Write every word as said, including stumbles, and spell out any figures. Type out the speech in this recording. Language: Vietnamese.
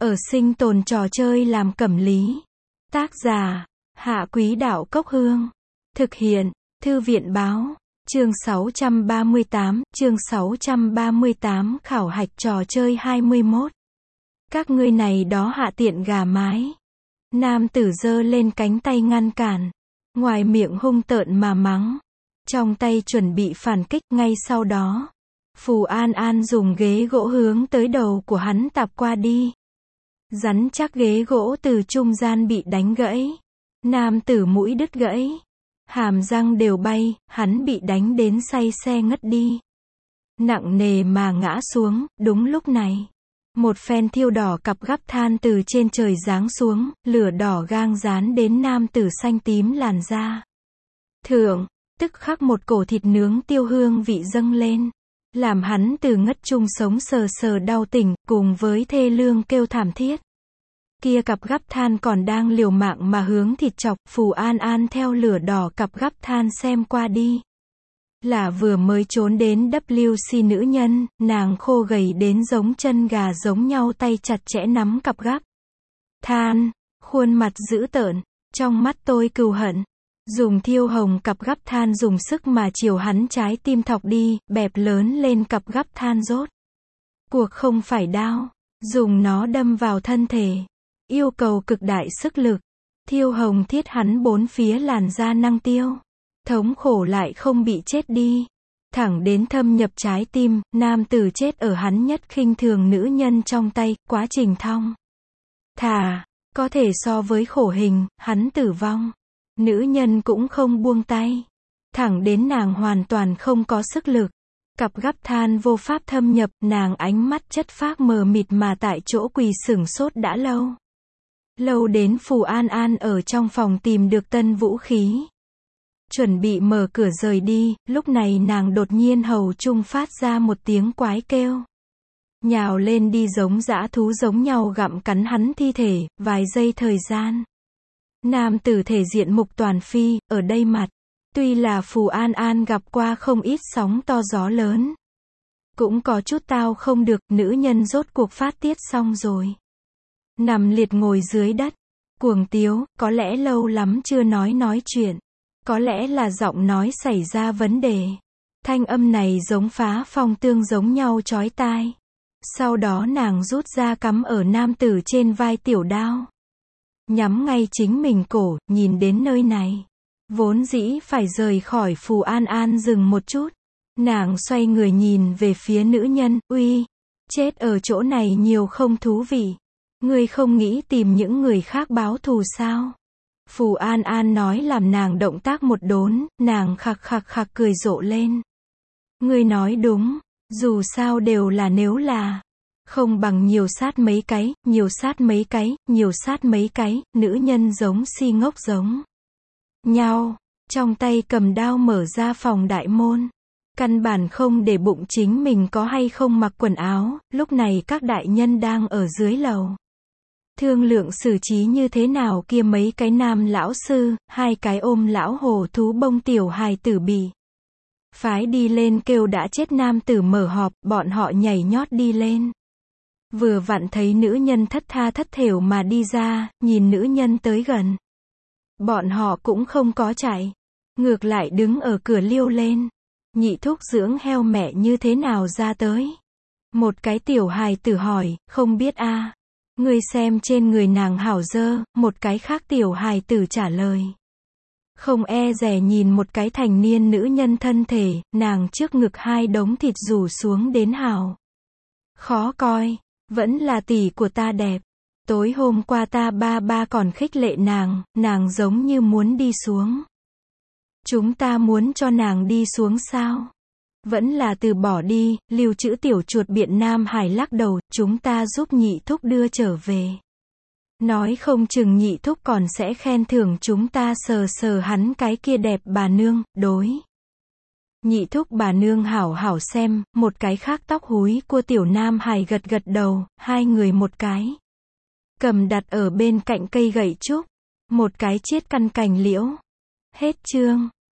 Ở sinh tồn trò chơi làm cẩm lý. Tác giả, Hạ Quý Đạo Cốc Hương. Thực hiện, Thư viện Báo. Chương sáu trăm ba mươi tám, chương sáu trăm ba mươi tám khảo hạch trò chơi hai mươi mốt. Các ngươi này đó hạ tiện gà mái. Nam tử giơ lên cánh tay ngăn cản. Ngoài miệng hung tợn mà mắng. Trong tay chuẩn bị phản kích ngay sau đó. Phù An An dùng ghế gỗ hướng tới đầu của hắn tạp qua đi. Rắn chắc ghế gỗ từ trung gian bị đánh gãy. Nam tử mũi đứt gãy. Hàm răng đều bay, hắn bị đánh đến say xe ngất đi. Nặng nề mà ngã xuống, đúng lúc này. Một phen thiêu đỏ cặp gắp than từ trên trời giáng xuống, lửa đỏ gang dán đến nam tử xanh tím làn da. Thượng, tức khắc một cổ thịt nướng tiêu hương vị dâng lên. Làm hắn từ ngất chung sống sờ sờ đau tỉnh, cùng với thê lương kêu thảm thiết. Kia cặp gắp than còn đang liều mạng mà hướng thịt chọc, Phù An An theo lửa đỏ cặp gắp than xem qua đi. Là vừa mới trốn đến W C nữ nhân, nàng khô gầy đến giống chân gà giống nhau, tay chặt chẽ nắm cặp gắp than, khuôn mặt dữ tợn, trong mắt tôi cừu hận. Dùng thiêu hồng cặp gắp than dùng sức mà chiều hắn trái tim thọc đi, bẹp lớn lên cặp gắp than rốt. Cuộc không phải đao, dùng nó đâm vào thân thể. Yêu cầu cực đại sức lực. Thiêu hồng thiết hắn bốn phía làn da năng tiêu. Thống khổ lại không bị chết đi. Thẳng đến thâm nhập trái tim, nam tử chết ở hắn nhất khinh thường nữ nhân trong tay, quá trình thong thả, có thể so với khổ hình, hắn tử vong. Nữ nhân cũng không buông tay. Thẳng đến nàng hoàn toàn không có sức lực. Cặp gắp than vô pháp thâm nhập, nàng ánh mắt chất phác mờ mịt mà tại chỗ quỳ sửng sốt đã lâu. Lâu đến Phù An An ở trong phòng tìm được tân vũ khí. Chuẩn bị mở cửa rời đi, lúc này nàng đột nhiên hầu trung phát ra một tiếng quái kêu. Nhào lên đi giống dã thú giống nhau gặm cắn hắn thi thể, vài giây thời gian. Nam tử thể diện mục toàn phi, ở đây mặt. Tuy là Phù An An gặp qua không ít sóng to gió lớn. Cũng có chút tao không được, nữ nhân rốt cuộc phát tiết xong rồi. Nằm liệt ngồi dưới đất. Cuồng tiếu, có lẽ lâu lắm chưa nói nói chuyện. Có lẽ là giọng nói xảy ra vấn đề. Thanh âm này giống phá phong tương giống nhau chói tai. Sau đó nàng rút ra cắm ở nam tử trên vai tiểu đao. Nhắm ngay chính mình cổ, nhìn đến nơi này. Vốn dĩ phải rời khỏi Phù An An dừng một chút. Nàng xoay người nhìn về phía nữ nhân, uy, chết ở chỗ này nhiều không thú vị. Ngươi không nghĩ tìm những người khác báo thù sao? Phù An An nói làm nàng động tác một đốn, nàng khặc khặc khặc cười rộ lên. Ngươi nói đúng, dù sao đều là nếu là. Không bằng nhiều sát mấy cái, nhiều sát mấy cái, nhiều sát mấy cái, nữ nhân giống si ngốc giống nhau, trong tay cầm đao mở ra phòng đại môn. Căn bản không để bụng chính mình có hay không mặc quần áo, lúc này các đại nhân đang ở dưới lầu. Thương lượng xử trí như thế nào kia mấy cái nam lão sư, hai cái ôm lão hổ thú bông tiểu hài tử bị phái đi lên kêu đã chết nam tử mở họp, bọn họ nhảy nhót đi lên. Vừa vặn thấy nữ nhân thất tha thất thểu mà đi ra, nhìn nữ nhân tới gần. Bọn họ cũng không có chạy. Ngược lại đứng ở cửa liêu lên. Nhị thúc dưỡng heo mẹ như thế nào ra tới? Một cái tiểu hài tử hỏi, không biết a. À. Ngươi xem trên người nàng hảo dơ, một cái khác tiểu hài tử trả lời. Không e dè nhìn một cái thành niên nữ nhân thân thể, nàng trước ngực hai đống thịt rủ xuống đến hảo. Khó coi. Vẫn là tỷ của ta đẹp. Tối hôm qua ta ba ba còn khích lệ nàng, nàng giống như muốn đi xuống. Chúng ta muốn cho nàng đi xuống sao? Vẫn là từ bỏ đi, lưu trữ tiểu chuột biện Nam Hải lắc đầu, chúng ta giúp nhị thúc đưa trở về. Nói không chừng nhị thúc còn sẽ khen thưởng chúng ta sờ sờ hắn cái kia đẹp bà nương, đối. Nhị thúc bà nương hảo hảo xem, một cái khác tóc húi của tiểu Nam Hải gật gật đầu, hai người một cái. Cầm đặt ở bên cạnh cây gậy trúc, một cái chiết căn cành liễu. Hết chương.